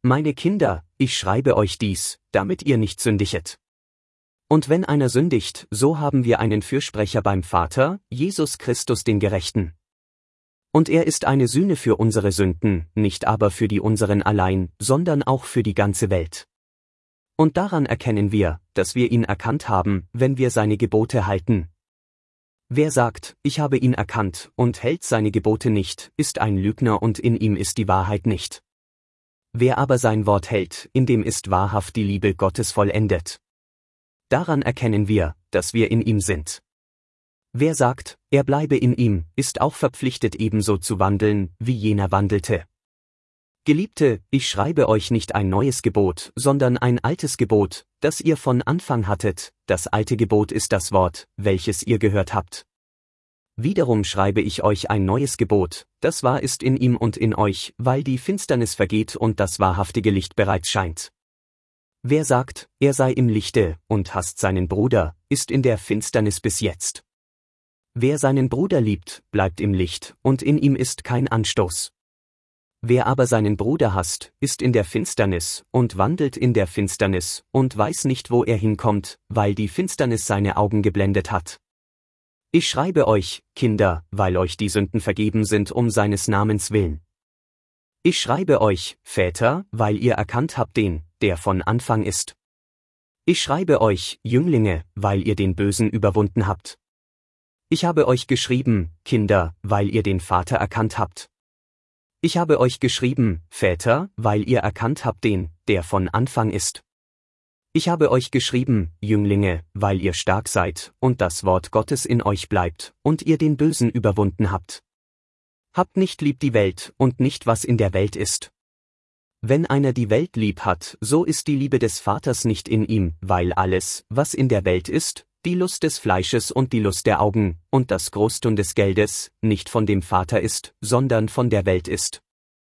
Meine Kinder, ich schreibe euch dies, damit ihr nicht sündigt. Und wenn einer sündigt, so haben wir einen Fürsprecher beim Vater, Jesus Christus den Gerechten. Und er ist eine Sühne für unsere Sünden, nicht aber für die unseren allein, sondern auch für die ganze Welt. Und daran erkennen wir, dass wir ihn erkannt haben, wenn wir seine Gebote halten. Wer sagt, ich habe ihn erkannt, und hält seine Gebote nicht, ist ein Lügner und in ihm ist die Wahrheit nicht. Wer aber sein Wort hält, in dem ist wahrhaft die Liebe Gottes vollendet. Daran erkennen wir, dass wir in ihm sind. Wer sagt, er bleibe in ihm, ist auch verpflichtet ebenso zu wandeln, wie jener wandelte. Geliebte, ich schreibe euch nicht ein neues Gebot, sondern ein altes Gebot, das ihr von Anfang hattet, das alte Gebot ist das Wort, welches ihr gehört habt. Wiederum schreibe ich euch ein neues Gebot, das wahr ist in ihm und in euch, weil die Finsternis vergeht und das wahrhaftige Licht bereits scheint. Wer sagt, er sei im Lichte, und hasst seinen Bruder, ist in der Finsternis bis jetzt. Wer seinen Bruder liebt, bleibt im Licht, und in ihm ist kein Anstoß. Wer aber seinen Bruder hasst, ist in der Finsternis, und wandelt in der Finsternis, und weiß nicht, wo er hinkommt, weil die Finsternis seine Augen geblendet hat. Ich schreibe euch, Kinder, weil euch die Sünden vergeben sind seines Namens willen. Ich schreibe euch, Väter, weil ihr erkannt habt den, der von Anfang ist. Ich schreibe euch, Jünglinge, weil ihr den Bösen überwunden habt. Ich habe euch geschrieben, Kinder, weil ihr den Vater erkannt habt. Ich habe euch geschrieben, Väter, weil ihr erkannt habt den, der von Anfang ist. Ich habe euch geschrieben, Jünglinge, weil ihr stark seid, und das Wort Gottes in euch bleibt, und ihr den Bösen überwunden habt. Habt nicht lieb die Welt, und nicht was in der Welt ist. Wenn einer die Welt lieb hat, so ist die Liebe des Vaters nicht in ihm, weil alles, was in der Welt ist, die Lust des Fleisches und die Lust der Augen, und das Großtun des Geldes, nicht von dem Vater ist, sondern von der Welt ist.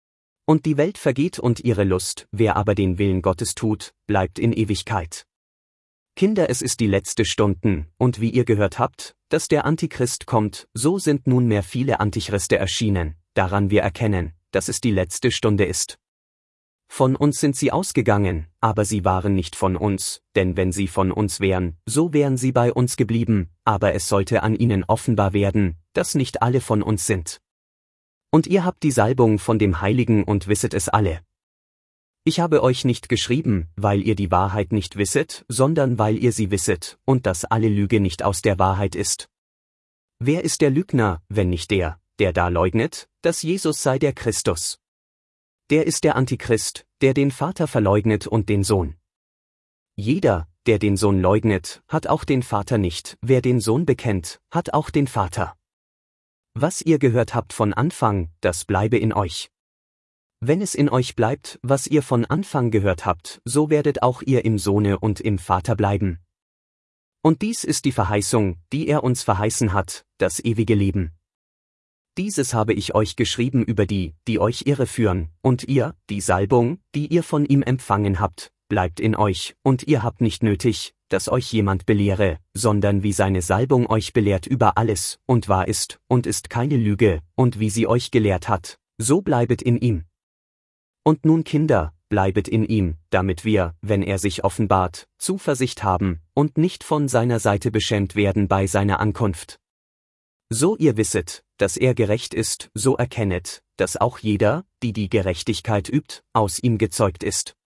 Und die Welt vergeht und ihre Lust, wer aber den Willen Gottes tut, bleibt in Ewigkeit. Kinder, es ist die letzte Stunden, und wie ihr gehört habt, dass der Antichrist kommt, so sind nunmehr viele Antichriste erschienen, daran wir erkennen, dass es die letzte Stunde ist. Von uns sind sie ausgegangen, aber sie waren nicht von uns, denn wenn sie von uns wären, so wären sie bei uns geblieben, aber es sollte an ihnen offenbar werden, dass nicht alle von uns sind. Und ihr habt die Salbung von dem Heiligen und wisset es alle. Ich habe euch nicht geschrieben, weil ihr die Wahrheit nicht wisset, sondern weil ihr sie wisset, und dass alle Lüge nicht aus der Wahrheit ist. Wer ist der Lügner, wenn nicht der, der da leugnet, dass Jesus sei der Christus? Der ist der Antichrist, der den Vater verleugnet und den Sohn. Jeder, der den Sohn leugnet, hat auch den Vater nicht, wer den Sohn bekennt, hat auch den Vater. Was ihr gehört habt von Anfang, das bleibe in euch. Wenn es in euch bleibt, was ihr von Anfang gehört habt, so werdet auch ihr im Sohne und im Vater bleiben. Und dies ist die Verheißung, die er uns verheißen hat, das ewige Leben. Dieses habe ich euch geschrieben über die, die euch irreführen, und ihr, die Salbung, die ihr von ihm empfangen habt, bleibt in euch, und ihr habt nicht nötig, dass euch jemand belehre, sondern wie seine Salbung euch belehrt über alles, und wahr ist, und ist keine Lüge, und wie sie euch gelehrt hat, so bleibet in ihm. Und nun Kinder, bleibet in ihm, damit wir, wenn er sich offenbart, Zuversicht haben, und nicht von seiner Seite beschämt werden bei seiner Ankunft. So ihr wisset, dass er gerecht ist, so erkennet, dass auch jeder, die die Gerechtigkeit übt, aus ihm gezeugt ist.